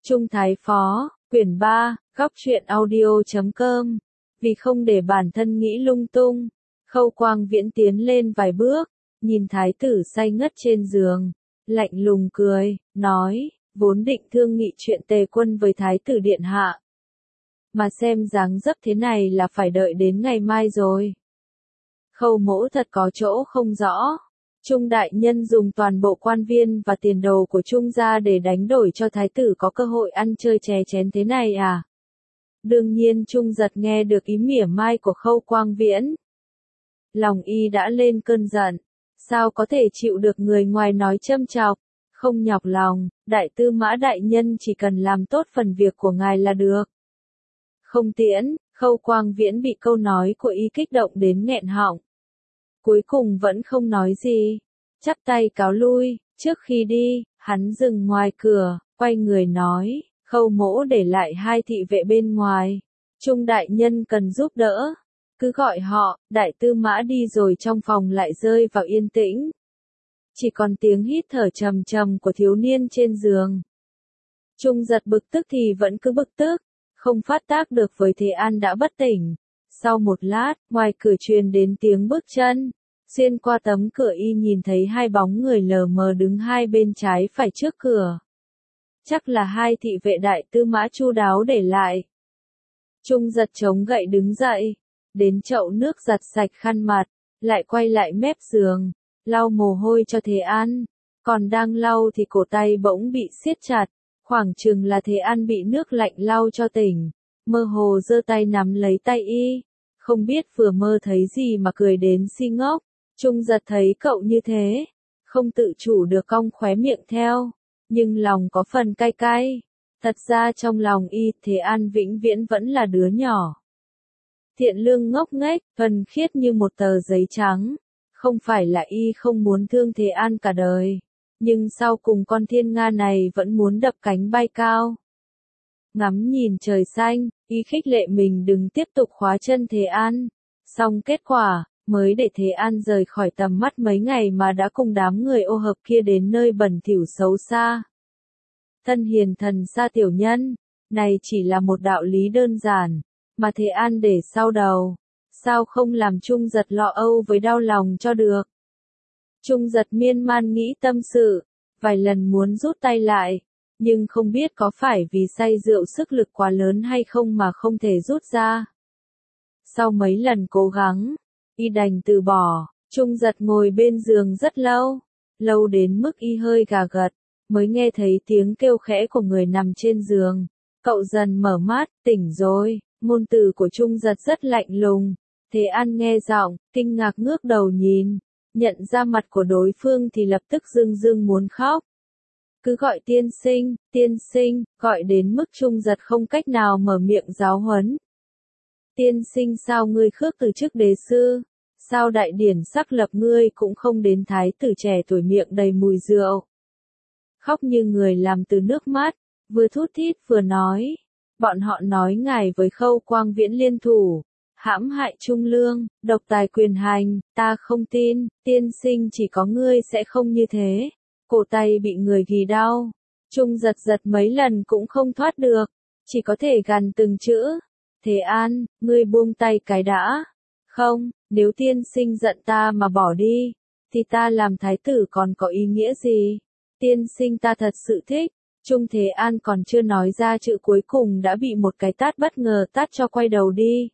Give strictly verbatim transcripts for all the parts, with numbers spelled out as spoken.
Trung Thái Phó, quyển ba, góc truyện audio chấm com. Vì không để bản thân nghĩ lung tung, Khâu Quang Viễn tiến lên vài bước, nhìn thái tử say ngất trên giường, lạnh lùng cười, nói, vốn định thương nghị chuyện Tề Quân với thái tử điện hạ. Mà xem dáng dấp thế này là phải đợi đến ngày mai rồi. Khâu mỗ thật có chỗ không rõ. Trung đại nhân dùng toàn bộ quan viên và tiền đồ của Trung gia để đánh đổi cho thái tử có cơ hội ăn chơi chè chén thế này à? Đương nhiên Trung giật nghe được ý mỉa mai của Khâu Quang Viễn. Lòng y đã lên cơn giận, sao có thể chịu được người ngoài nói châm chọc, không nhọc lòng, đại tư mã đại nhân chỉ cần làm tốt phần việc của ngài là được. Không tiễn, Khâu Quang Viễn bị câu nói của y kích động đến nghẹn họng. Cuối cùng vẫn không nói gì, chắp tay cáo lui, trước khi đi, hắn dừng ngoài cửa, quay người nói, Khâu mỗ để lại hai thị vệ bên ngoài, Trung đại nhân cần giúp đỡ, cứ gọi họ, đại tư mã đi rồi trong phòng lại rơi vào yên tĩnh. Chỉ còn tiếng hít thở trầm trầm của thiếu niên trên giường. Trung giật bực tức thì vẫn cứ bực tức, không phát tác được với Thế An đã bất tỉnh. Sau một lát, ngoài cửa truyền đến tiếng bước chân, xuyên qua tấm cửa y nhìn thấy hai bóng người lờ mờ đứng hai bên trái phải trước cửa. Chắc là hai thị vệ đại tư mã chu đáo để lại. Trung giật chống gậy đứng dậy, đến chậu nước giặt sạch khăn mặt, lại quay lại mép giường, lau mồ hôi cho Thế An. Còn đang lau thì cổ tay bỗng bị siết chặt, khoảng chừng là Thế An bị nước lạnh lau cho tỉnh, mơ hồ giơ tay nắm lấy tay y. Không biết vừa mơ thấy gì mà cười đến si ngốc. Trung giật thấy cậu như thế, không tự chủ được cong khóe miệng theo, nhưng lòng có phần cay cay. Thật ra trong lòng y, Thế An vĩnh viễn vẫn là đứa nhỏ. Thiện lương ngốc nghếch, thuần khiết như một tờ giấy trắng. Không phải là y không muốn thương Thế An cả đời, nhưng sau cùng con thiên nga này vẫn muốn đập cánh bay cao. Ngắm nhìn trời xanh, y khích lệ mình đừng tiếp tục khóa chân Thế An. Xong kết quả, mới để Thế An rời khỏi tầm mắt mấy ngày mà đã cùng đám người ô hợp kia đến nơi bẩn thỉu xấu xa. Thân hiền thần xa tiểu nhân, này chỉ là một đạo lý đơn giản, mà Thế An để sau đầu. Sao không làm Trung giật lo âu với đau lòng cho được? Trung giật miên man nghĩ tâm sự, vài lần muốn rút tay lại, nhưng không biết có phải vì say rượu sức lực quá lớn hay không mà không thể rút ra. Sau mấy lần cố gắng, y đành từ bỏ. Trung giật ngồi bên giường rất lâu, lâu đến mức y hơi gà gật, mới nghe thấy tiếng kêu khẽ của người nằm trên giường. Cậu dần mở mắt, tỉnh rồi, ngôn từ của Trung giật rất lạnh lùng. Thế An nghe giọng, kinh ngạc ngước đầu nhìn, nhận ra mặt của đối phương thì lập tức rưng rưng muốn khóc. Cứ gọi tiên sinh, tiên sinh, gọi đến mức Trung giật không cách nào mở miệng giáo huấn. Tiên sinh sao ngươi khước từ chức đế sư, sao đại điển sắc lập ngươi cũng không đến thái tử trẻ tuổi miệng đầy mùi rượu. Khóc như người làm từ nước mắt, vừa thút thít vừa nói, bọn họ nói ngài với Khâu Quang Viễn liên thủ, hãm hại Trung Lương, độc tài quyền hành, ta không tin, tiên sinh chỉ có ngươi sẽ không như thế. Cổ tay bị người ghì đau, Trung giật giật mấy lần cũng không thoát được, chỉ có thể gằn từng chữ. Thế An, ngươi buông tay cái đã. Không, nếu tiên sinh giận ta mà bỏ đi, thì ta làm thái tử còn có ý nghĩa gì? Tiên sinh ta thật sự thích. Trung Thế An còn chưa nói ra chữ cuối cùng đã bị một cái tát bất ngờ tát cho quay đầu đi.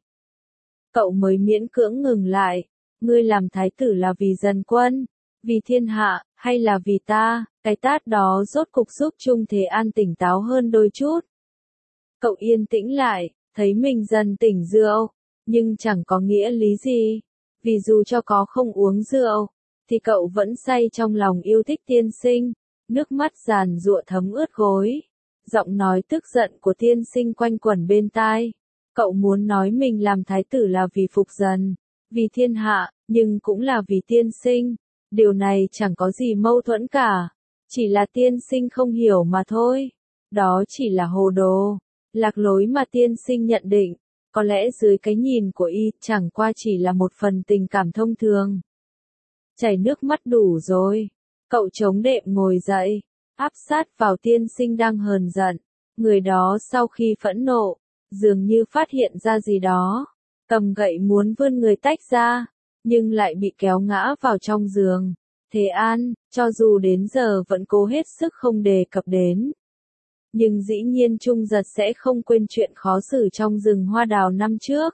Cậu mới miễn cưỡng ngừng lại. Ngươi làm thái tử là vì dân quân, vì thiên hạ, hay là vì ta? Cái tát đó rốt cục giúp Trung Thế An tỉnh táo hơn đôi chút. Cậu yên tĩnh lại, thấy mình dần tỉnh rượu, nhưng chẳng có nghĩa lý gì. Vì dù cho có không uống rượu, thì cậu vẫn say trong lòng yêu thích tiên sinh. Nước mắt giàn giụa thấm ướt gối. Giọng nói tức giận của tiên sinh quanh quẩn bên tai. Cậu muốn nói mình làm thái tử là vì phục dần, vì thiên hạ, nhưng cũng là vì tiên sinh. Điều này chẳng có gì mâu thuẫn cả. Chỉ là tiên sinh không hiểu mà thôi. Đó chỉ là hồ đồ, lạc lối mà tiên sinh nhận định. Có lẽ dưới cái nhìn của y, chẳng qua chỉ là một phần tình cảm thông thường. Chảy nước mắt đủ rồi. Cậu chống đệm ngồi dậy, áp sát vào tiên sinh đang hờn giận. Người đó sau khi phẫn nộ, dường như phát hiện ra gì đó, cầm gậy muốn vươn người tách ra, nhưng lại bị kéo ngã vào trong giường. Thế An, cho dù đến giờ vẫn cố hết sức không đề cập đến. Nhưng dĩ nhiên Trung Giật sẽ không quên chuyện khó xử trong rừng hoa đào năm trước.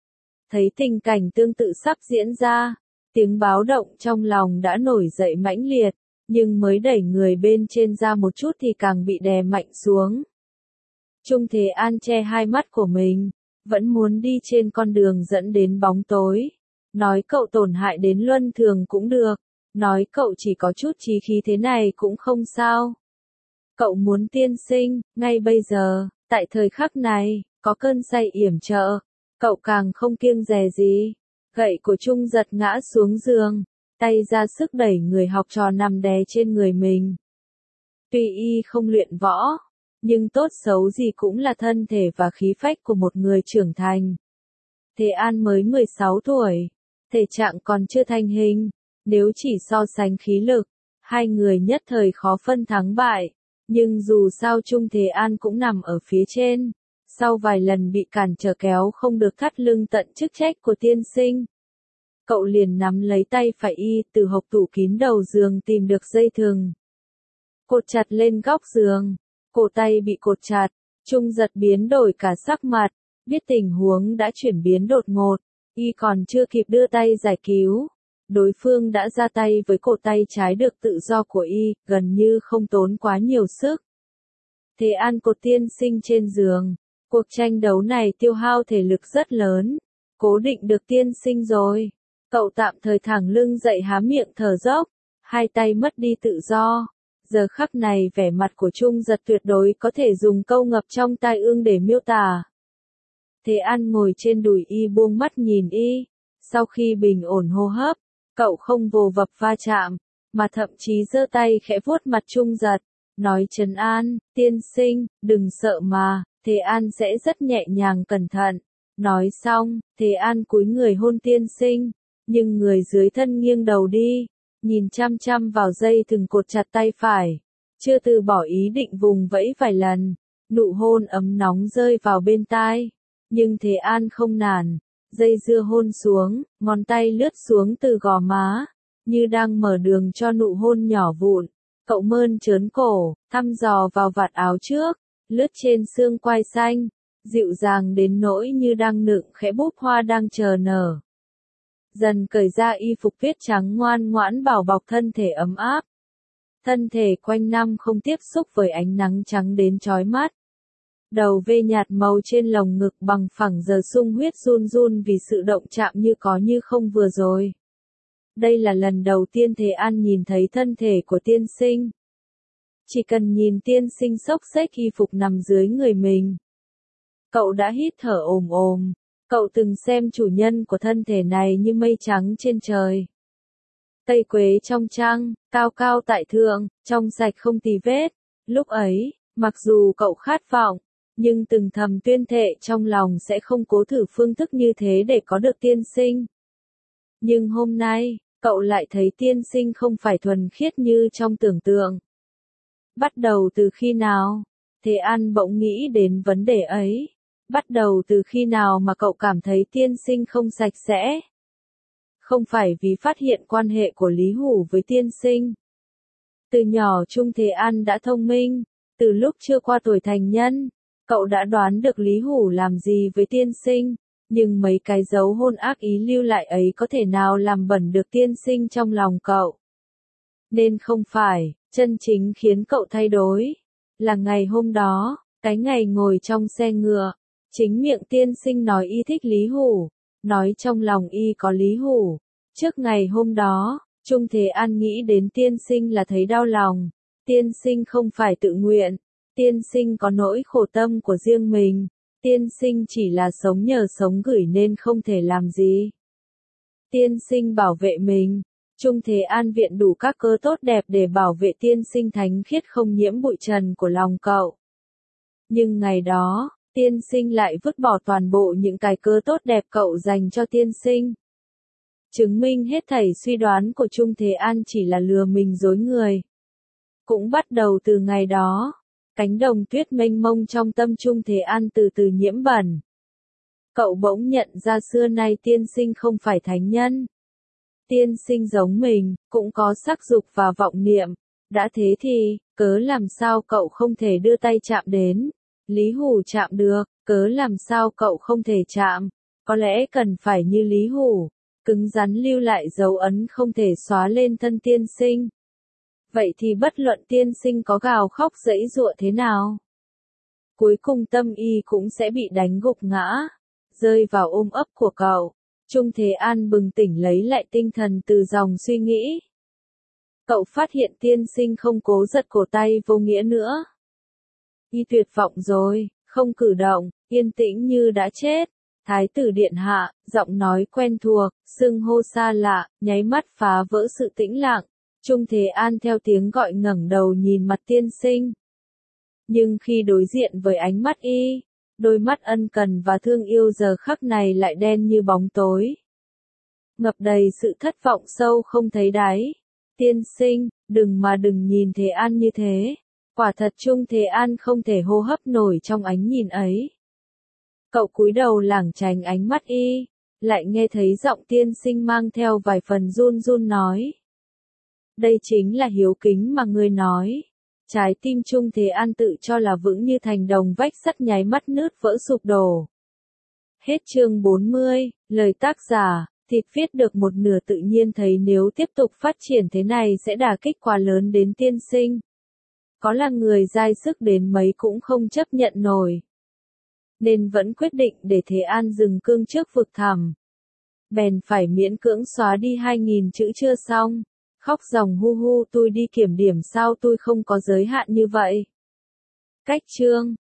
Thấy tình cảnh tương tự sắp diễn ra, tiếng báo động trong lòng đã nổi dậy mãnh liệt, nhưng mới đẩy người bên trên ra một chút thì càng bị đè mạnh xuống. Trung Thế An che hai mắt của mình, vẫn muốn đi trên con đường dẫn đến bóng tối. Nói cậu tổn hại đến luân thường cũng được, nói cậu chỉ có chút chí khí thế này cũng không sao. Cậu muốn tiên sinh, ngay bây giờ, tại thời khắc này, có cơn say yểm trợ, cậu càng không kiêng dè gì. Gậy của Trung Giật ngã xuống giường, tay ra sức đẩy người học trò nằm đè trên người mình. Tuy y không luyện võ, nhưng tốt xấu gì cũng là thân thể và khí phách của một người trưởng thành. Thế An mới mười sáu tuổi, thể trạng còn chưa thành hình, nếu chỉ so sánh khí lực, hai người nhất thời khó phân thắng bại, nhưng dù sao Trung Thế An cũng nằm ở phía trên, sau vài lần bị cản trở kéo không được thắt lưng tận chức trách của tiên sinh. Cậu liền nắm lấy tay phải y từ hộc tủ kín đầu giường tìm được dây thừng. Cột chặt lên góc giường, cổ tay bị cột chặt, Trung Giật biến đổi cả sắc mặt, biết tình huống đã chuyển biến đột ngột, y còn chưa kịp đưa tay giải cứu. Đối phương đã ra tay với cổ tay trái được tự do của y, gần như không tốn quá nhiều sức. Thế An cột tiên sinh trên giường, cuộc tranh đấu này tiêu hao thể lực rất lớn, cố định được tiên sinh rồi. Cậu tạm thời thẳng lưng dậy há miệng thở dốc, hai tay mất đi tự do. Giờ khắc này vẻ mặt của Trung Giật tuyệt đối có thể dùng câu ngập trong tai ương để miêu tả. Thế An ngồi trên đùi y buông mắt nhìn y, sau khi bình ổn hô hấp, cậu không vồ vập va chạm, mà thậm chí giơ tay khẽ vuốt mặt Trung Giật, nói trấn an, tiên sinh, đừng sợ mà. Thế An sẽ rất nhẹ nhàng cẩn thận. Nói xong, Thế An cúi người hôn tiên sinh, nhưng người dưới thân nghiêng đầu đi, nhìn chăm chăm vào dây thừng cột chặt tay phải, chưa từ bỏ ý định vùng vẫy vài lần, nụ hôn ấm nóng rơi vào bên tai, nhưng Thế An không nản, dây dưa hôn xuống, ngón tay lướt xuống từ gò má, như đang mở đường cho nụ hôn nhỏ vụn. Cậu mơn trớn cổ, thăm dò vào vạt áo trước, lướt trên xương quai xanh, dịu dàng đến nỗi như đang nựng khẽ búp hoa đang chờ nở. Dần cởi ra y phục viết trắng ngoan ngoãn bảo bọc thân thể ấm áp. Thân thể quanh năm không tiếp xúc với ánh nắng trắng đến chói mắt. Đầu vê nhạt màu trên lồng ngực bằng phẳng giờ sung huyết run run vì sự động chạm như có như không vừa rồi. Đây là lần đầu tiên Thế An nhìn thấy thân thể của tiên sinh. Chỉ cần nhìn tiên sinh xốc xếch y phục nằm dưới người mình, cậu đã hít thở ồm ồm. Cậu từng xem chủ nhân của thân thể này như mây trắng trên trời. Cây quế trong trăng, cao cao tại thượng, trong sạch không tì vết. Lúc ấy, mặc dù cậu khát vọng, nhưng từng thầm tuyên thệ trong lòng sẽ không cố thử phương thức như thế để có được tiên sinh. Nhưng hôm nay, cậu lại thấy tiên sinh không phải thuần khiết như trong tưởng tượng. Bắt đầu từ khi nào? Thế An bỗng nghĩ đến vấn đề ấy. Bắt đầu từ khi nào mà cậu cảm thấy tiên sinh không sạch sẽ? Không phải vì phát hiện quan hệ của Lý Hủ với tiên sinh. Từ nhỏ Trung Thế An đã thông minh, từ lúc chưa qua tuổi thành nhân, cậu đã đoán được Lý Hủ làm gì với tiên sinh, nhưng mấy cái dấu hôn ác ý lưu lại ấy có thể nào làm bẩn được tiên sinh trong lòng cậu. Nên không phải, chân chính khiến cậu thay đổi, là ngày hôm đó, cái ngày ngồi trong xe ngựa. Chính miệng tiên sinh nói y thích Lý Hủ, nói trong lòng y có Lý Hủ. Trước ngày hôm đó, Trung Thế An nghĩ đến tiên sinh là thấy đau lòng. Tiên sinh không phải tự nguyện, tiên sinh có nỗi khổ tâm của riêng mình, tiên sinh chỉ là sống nhờ sống gửi nên không thể làm gì. Tiên sinh bảo vệ mình, Trung Thế An viện đủ các cơ tốt đẹp để bảo vệ tiên sinh thánh khiết không nhiễm bụi trần của lòng cậu. Nhưng ngày đó, tiên sinh lại vứt bỏ toàn bộ những cái cơ tốt đẹp cậu dành cho tiên sinh. Chứng minh hết thảy suy đoán của Trung Thế An chỉ là lừa mình dối người. Cũng bắt đầu từ ngày đó, Cánh đồng tuyết mênh mông trong tâm Trung Thế An từ từ nhiễm bẩn. Cậu bỗng nhận ra xưa nay tiên sinh không phải thánh nhân. Tiên sinh giống mình, cũng có sắc dục và vọng niệm. Đã thế thì, cớ làm sao cậu không thể đưa tay chạm đến? Lý Hủ chạm được, cớ làm sao cậu không thể chạm? Có lẽ cần phải như Lý Hủ, cứng rắn lưu lại dấu ấn không thể xóa lên thân tiên sinh. Vậy thì bất luận tiên sinh có gào khóc giãy giụa thế nào, cuối cùng tâm y cũng sẽ bị đánh gục ngã, rơi vào ôm ấp của cậu. Trung Thế An bừng tỉnh lấy lại tinh thần từ dòng suy nghĩ. Cậu phát hiện tiên sinh không cố giật cổ tay vô nghĩa nữa. Y tuyệt vọng rồi, không cử động, yên tĩnh như đã chết. Thái tử điện hạ, giọng nói quen thuộc, xưng hô xa lạ, nháy mắt phá vỡ sự tĩnh lặng. Trung Thế An theo tiếng gọi ngẩng đầu nhìn mặt tiên sinh. Nhưng khi đối diện với ánh mắt y, đôi mắt ân cần và thương yêu giờ khắc này lại đen như bóng tối. Ngập đầy sự thất vọng sâu không thấy đáy. Tiên sinh, đừng mà đừng nhìn Thế An như thế. Quả thật Trung Thế An không thể hô hấp nổi trong ánh nhìn ấy. Cậu cúi đầu lảng tránh ánh mắt y, lại nghe thấy giọng tiên sinh mang theo vài phần run run nói. Đây chính là hiếu kính mà ngươi nói. Trái tim Trung Thế An tự cho là vững như thành đồng vách sắt nháy mắt nứt vỡ sụp đổ. Hết chương bốn mươi, lời tác giả, thịt viết được một nửa tự nhiên thấy nếu tiếp tục phát triển thế này sẽ đả kích quá lớn đến tiên sinh. Có là người dai sức đến mấy cũng không chấp nhận nổi. Nên vẫn quyết định để Thế An dừng cương trước vực thẳm. Bèn phải miễn cưỡng xóa đi hai nghìn chữ chưa xong. Khóc ròng hu hu tôi đi kiểm điểm sao tôi không có giới hạn như vậy. Cách chương